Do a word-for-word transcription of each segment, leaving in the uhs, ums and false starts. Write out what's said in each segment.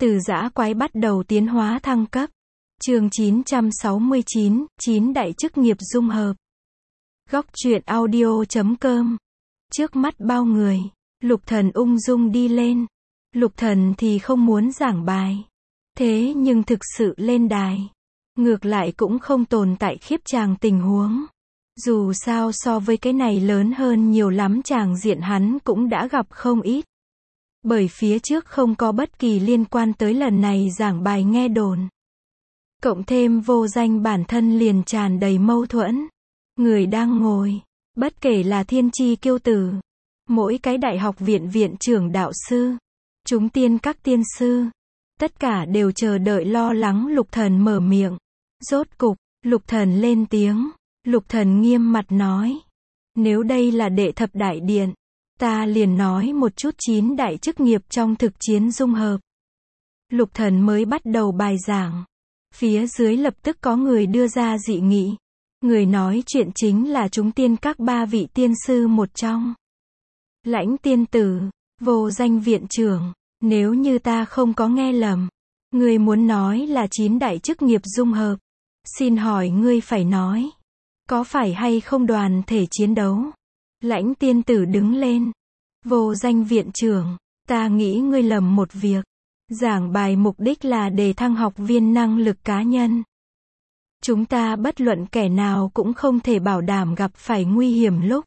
Từ dã quái bắt đầu tiến hóa thăng cấp. Chương chín trăm sáu mươi chín, chín đại chức nghiệp dung hợp. Góc truyện audio chấm com. Trước mắt bao người, Lục Thần ung dung đi lên. Lục Thần thì không muốn giảng bài. Thế nhưng thực sự lên đài, ngược lại cũng không tồn tại khiếp tràng tình huống. Dù sao so với cái này lớn hơn nhiều lắm, tràng diện hắn cũng đã gặp không ít. Bởi phía trước không có bất kỳ liên quan tới lần này giảng bài nghe đồn. Cộng thêm Vô Danh bản thân liền tràn đầy mâu thuẫn. Người đang ngồi, bất kể là thiên chi kiêu tử, mỗi cái đại học viện viện trưởng đạo sư, chúng tiên các tiên sư, tất cả đều chờ đợi lo lắng Lục Thần mở miệng. Rốt cục, Lục Thần lên tiếng. Lục Thần nghiêm mặt nói, nếu đây là đệ thập đại điện, ta liền nói một chút chín đại chức nghiệp trong thực chiến dung hợp. Lục Thần mới bắt đầu bài giảng, phía dưới lập tức có người đưa ra dị nghị. Người nói chuyện chính là chúng tiên các ba vị tiên sư một trong. Lãnh tiên tử, Vô Danh viện trưởng, nếu như ta không có nghe lầm, ngươi muốn nói là chín đại chức nghiệp dung hợp. Xin hỏi ngươi phải nói, có phải hay không đoàn thể chiến đấu? Lãnh tiên tử đứng lên. Vô Danh viện trưởng, ta nghĩ ngươi lầm một việc. Giảng bài mục đích là để thăng học viên năng lực cá nhân. Chúng ta bất luận kẻ nào cũng không thể bảo đảm gặp phải nguy hiểm lúc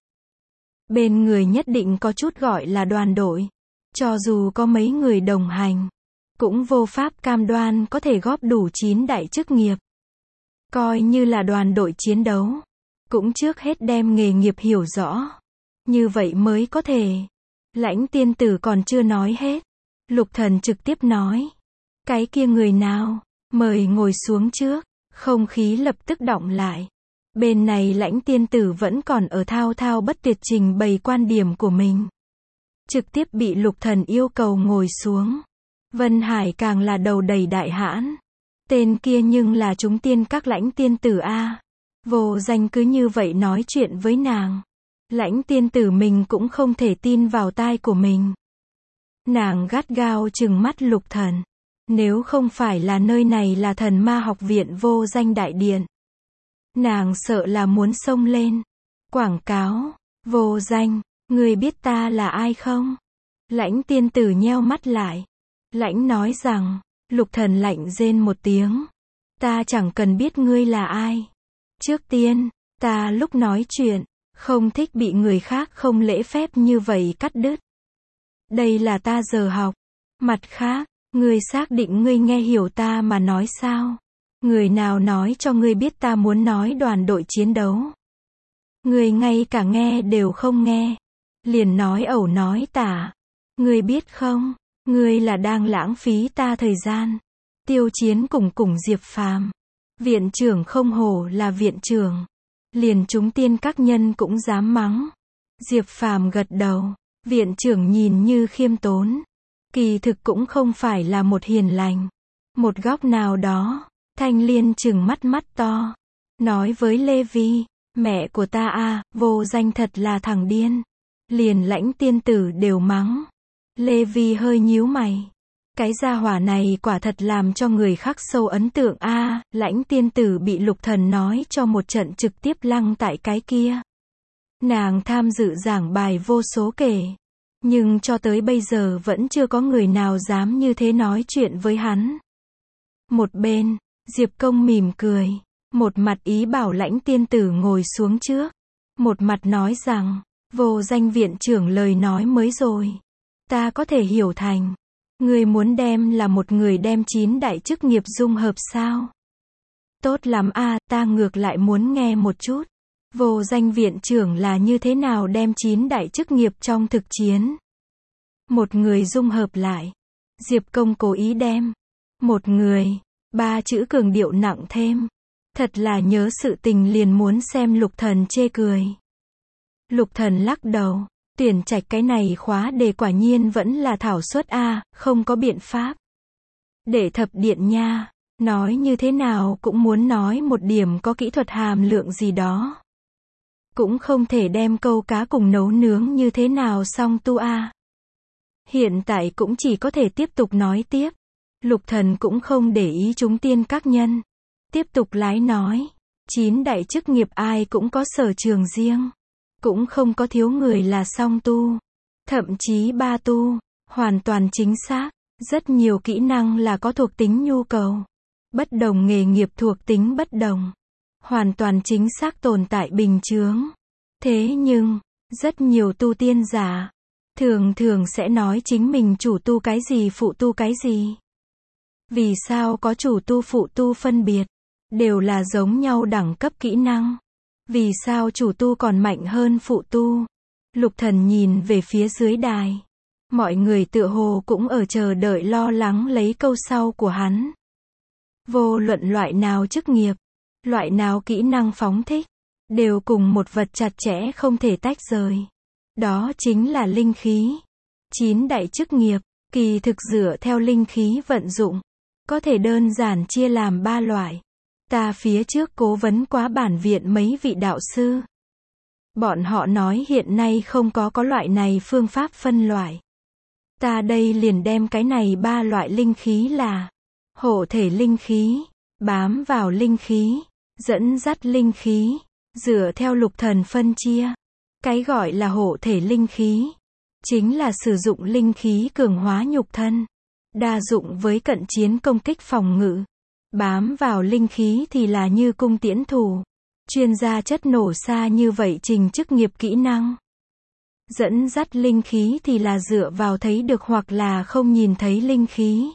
bên người nhất định có chút gọi là đoàn đội. Cho dù có mấy người đồng hành, cũng vô pháp cam đoan có thể góp đủ chín đại chức nghiệp. Coi như là đoàn đội chiến đấu, cũng trước hết đem nghề nghiệp hiểu rõ. Như vậy mới có thể. Lãnh tiên tử còn chưa nói hết. Lục Thần trực tiếp nói, cái kia người nào, mời ngồi xuống trước. Không khí lập tức đọng lại. Bên này lãnh tiên tử vẫn còn ở thao thao bất tuyệt trình bày quan điểm của mình. Trực tiếp bị Lục Thần yêu cầu ngồi xuống. Vân Hải càng là đầu đầy đại hãn. Tên kia nhưng là chúng tiên các lãnh tiên tử a. Vô Danh cứ như vậy nói chuyện với nàng. Lãnh tiên tử mình cũng không thể tin vào tai của mình. Nàng gắt gao trừng mắt Lục Thần. Nếu không phải là nơi này là Thần Ma học viện Vô Danh đại điện, nàng sợ là muốn xông lên. Quảng cáo, Vô Danh, ngươi biết ta là ai không? Lãnh tiên tử nheo mắt lại. Lãnh nói rằng, Lục Thần lạnh rên một tiếng. Ta chẳng cần biết ngươi là ai. Trước tiên, ta lúc nói chuyện, không thích bị người khác không lễ phép như vậy cắt đứt. Đây là ta giờ học. Mặt khác, ngươi xác định ngươi nghe hiểu ta mà nói sao? Người nào nói cho ngươi biết ta muốn nói đoàn đội chiến đấu? Ngươi ngay cả nghe đều không nghe. Liền nói ẩu nói tả. Ngươi biết không, ngươi là đang lãng phí ta thời gian. Tiêu Chiến cùng cùng Diệp Phàm. Viện trưởng không hổ là viện trưởng. Liền chúng tiên các nhân cũng dám mắng. Diệp Phàm gật đầu. Viện trưởng nhìn như khiêm tốn. Kỳ thực cũng không phải là một hiền lành. Một góc nào đó, Thanh Liên trừng mắt mắt to. Nói với Lê Vi, mẹ của ta a, Vô Danh thật là thằng điên. Liền lãnh tiên tử đều mắng. Lê Vi hơi nhíu mày. Cái gia hỏa này quả thật làm cho người khác sâu ấn tượng a. Lãnh tiên tử bị Lục Thần nói cho một trận trực tiếp lăng tại cái kia. Nàng tham dự giảng bài vô số kể. Nhưng cho tới bây giờ vẫn chưa có người nào dám như thế nói chuyện với hắn. Một bên, Diệp Công mỉm cười. Một mặt ý bảo lãnh tiên tử ngồi xuống trước. Một mặt nói rằng, Vô Danh viện trưởng lời nói mới rồi. Ta có thể hiểu thành. Người muốn đem là một người đem chín đại chức nghiệp dung hợp sao? Tốt lắm a, ta ngược lại muốn nghe một chút. Vô Danh viện trưởng là như thế nào đem chín đại chức nghiệp trong thực chiến? Một người dung hợp lại. Diệp Công cố ý đem. Một người. Ba chữ cường điệu nặng thêm. Thật là nhớ sự tình liền muốn xem Lục Thần chê cười. Lục Thần lắc đầu. Tuyển trạch cái này khóa đề quả nhiên vẫn là thảo suất a, không có biện pháp. Để thập điện nha. Nói như thế nào cũng muốn nói một điểm có kỹ thuật hàm lượng gì đó. Cũng không thể đem câu cá cùng nấu nướng như thế nào xong tu a. Hiện tại cũng chỉ có thể tiếp tục nói tiếp. Lục Thần cũng không để ý chúng tiên các nhân. Tiếp tục lái nói. Chín đại chức nghiệp ai cũng có sở trường riêng. Cũng không có thiếu người là song tu. Thậm chí ba tu. Hoàn toàn chính xác. Rất nhiều kỹ năng là có thuộc tính nhu cầu. Bất đồng nghề nghiệp thuộc tính bất đồng. Hoàn toàn chính xác tồn tại bình chướng. Thế nhưng, rất nhiều tu tiên giả thường thường sẽ nói chính mình chủ tu cái gì phụ tu cái gì. Vì sao có chủ tu phụ tu phân biệt? Đều là giống nhau đẳng cấp kỹ năng. Vì sao chủ tu còn mạnh hơn phụ tu? Lục Thần nhìn về phía dưới đài. Mọi người tựa hồ cũng ở chờ đợi lo lắng lấy câu sau của hắn. Vô luận loại nào chức nghiệp, loại nào kỹ năng phóng thích, đều cùng một vật chặt chẽ không thể tách rời. Đó chính là linh khí. Chín đại chức nghiệp, kỳ thực dựa theo linh khí vận dụng, có thể đơn giản chia làm ba loại. Ta phía trước cố vấn quá bản viện mấy vị đạo sư. Bọn họ nói hiện nay không có có loại này phương pháp phân loại. Ta đây liền đem cái này ba loại linh khí là hộ thể linh khí, bám vào linh khí, dẫn dắt linh khí, dựa theo Lục Thần phân chia. Cái gọi là hộ thể linh khí, chính là sử dụng linh khí cường hóa nhục thân, đa dụng với cận chiến công kích phòng ngự. Bám vào linh khí thì là như cung tiễn thủ, chuyên gia chất nổ xa như vậy trình chức nghiệp kỹ năng. Dẫn dắt linh khí thì là dựa vào thấy được hoặc là không nhìn thấy linh khí.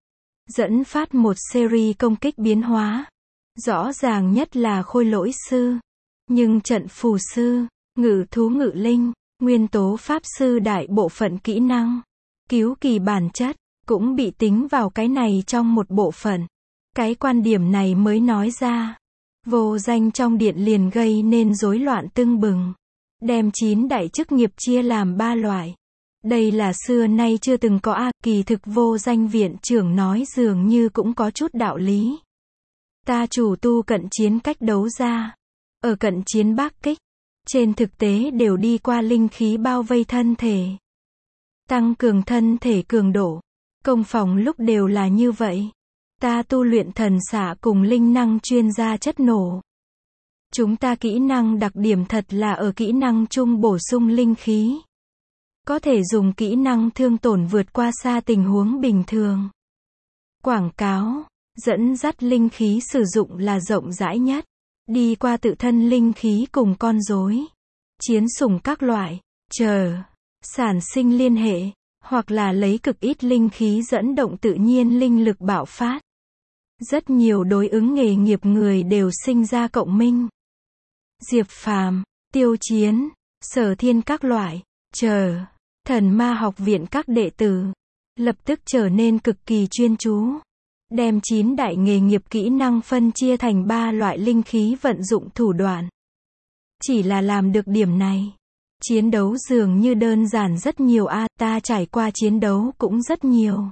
Dẫn phát một series công kích biến hóa. Rõ ràng nhất là khôi lỗi sư. Nhưng trận phù sư, ngự thú ngự linh, nguyên tố pháp sư đại bộ phận kỹ năng, cứu kỳ bản chất, cũng bị tính vào cái này trong một bộ phận. Cái quan điểm này mới nói ra. Vô danh trong điện liền gây nên rối loạn tưng bừng. Đem chín đại chức nghiệp chia làm ba loại. Đây là xưa nay chưa từng có a, kỳ thực vô danh viện trưởng nói dường như cũng có chút đạo lý. Ta chủ tu cận chiến cách đấu ra. Ở cận chiến bác kích, trên thực tế đều đi qua linh khí bao vây thân thể. Tăng cường thân thể cường độ. Công phòng lúc đều là như vậy. Ta tu luyện thần xạ cùng linh năng chuyên gia chất nổ. Chúng ta kỹ năng đặc điểm thật là ở kỹ năng chung bổ sung linh khí. Có thể dùng kỹ năng thương tổn vượt qua xa tình huống bình thường. Quảng cáo, dẫn dắt linh khí sử dụng là rộng rãi nhất. Đi qua tự thân linh khí cùng con rối, chiến sủng các loại, chờ, sản sinh liên hệ, hoặc là lấy cực ít linh khí dẫn động tự nhiên linh lực bạo phát. Rất nhiều đối ứng nghề nghiệp người đều sinh ra cộng minh. Diệp Phàm, Tiêu Chiến, Sở Thiên các loại, chờ, Thần Ma học viện các đệ tử, lập tức trở nên cực kỳ chuyên chú. Đem chín đại nghề nghiệp kỹ năng phân chia thành ba loại linh khí vận dụng thủ đoạn. Chỉ là làm được điểm này. Chiến đấu dường như đơn giản rất nhiều a, ta trải qua chiến đấu cũng rất nhiều.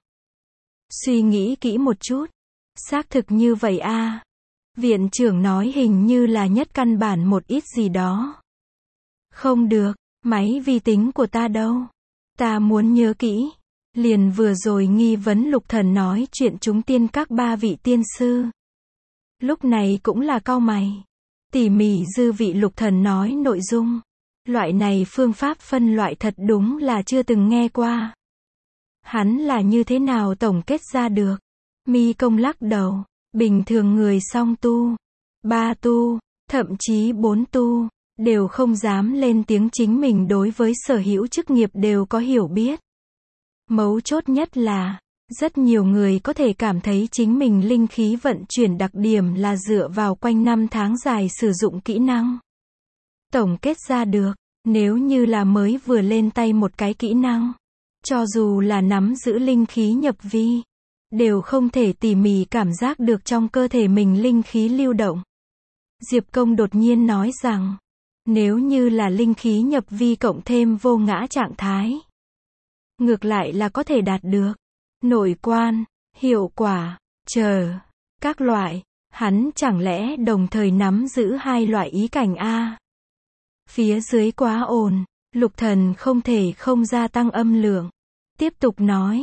Suy nghĩ kỹ một chút. Xác thực như vậy a. Viện trưởng nói hình như là nhất căn bản một ít gì đó. Không được, máy vi tính của ta đâu? Ta muốn nhớ kỹ. Liền vừa rồi nghi vấn Lục Thần nói chuyện chúng tiên các ba vị tiên sư. Lúc này cũng là cau mày. Tỉ mỉ dư vị Lục Thần nói nội dung. Loại này phương pháp phân loại thật đúng là chưa từng nghe qua. Hắn là như thế nào tổng kết ra được? Mi Công lắc đầu. Bình thường người song tu, ba tu, thậm chí bốn tu, đều không dám lên tiếng chính mình đối với sở hữu chức nghiệp đều có hiểu biết. Mấu chốt nhất là, rất nhiều người có thể cảm thấy chính mình linh khí vận chuyển đặc điểm là dựa vào quanh năm tháng dài sử dụng kỹ năng. Tổng kết ra được, nếu như là mới vừa lên tay một cái kỹ năng, cho dù là nắm giữ linh khí nhập vi, đều không thể tỉ mỉ cảm giác được trong cơ thể mình linh khí lưu động. Diệp Công đột nhiên nói rằng, nếu như là linh khí nhập vi cộng thêm vô ngã trạng thái, ngược lại là có thể đạt được nội quan, hiệu quả, chờ, các loại, hắn chẳng lẽ đồng thời nắm giữ hai loại ý cảnh a? Phía dưới quá ồn, Lục Thần không thể không gia tăng âm lượng. Tiếp tục nói,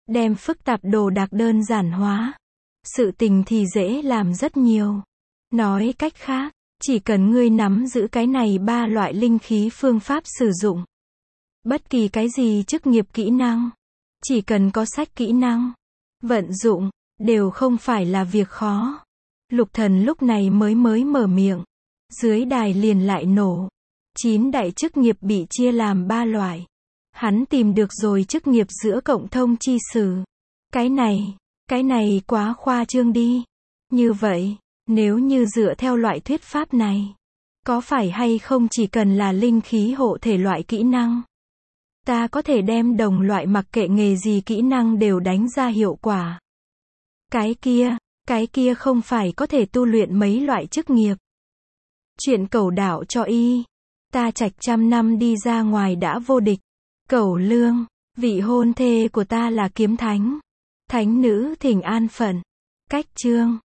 Đem phức tạp đồ đạc đơn giản hóa. Sự tình thì dễ làm rất nhiều. Nói cách khác, chỉ cần ngươi nắm giữ cái này ba loại linh khí phương pháp sử dụng. Bất kỳ cái gì chức nghiệp kỹ năng, chỉ cần có sách kỹ năng, vận dụng, đều không phải là việc khó. Lục Thần lúc này mới mới mở miệng. Dưới đài liền lại nổ. Chín đại chức nghiệp bị chia làm ba loại. Hắn tìm được rồi chức nghiệp giữa cộng thông chi sử. Cái này, cái này quá khoa trương đi. Như vậy, nếu như dựa theo loại thuyết pháp này, có phải hay không chỉ cần là linh khí hộ thể loại kỹ năng, ta có thể đem đồng loại mặc kệ nghề gì kỹ năng đều đánh ra hiệu quả. Cái kia, cái kia không phải có thể tu luyện mấy loại chức nghiệp. Chuyện cẩu đạo cho y. Ta trạch trăm năm đi ra ngoài đã vô địch. Cẩu lương, vị hôn thê của ta là kiếm thánh. Thánh nữ thỉnh an phận. Cách chương.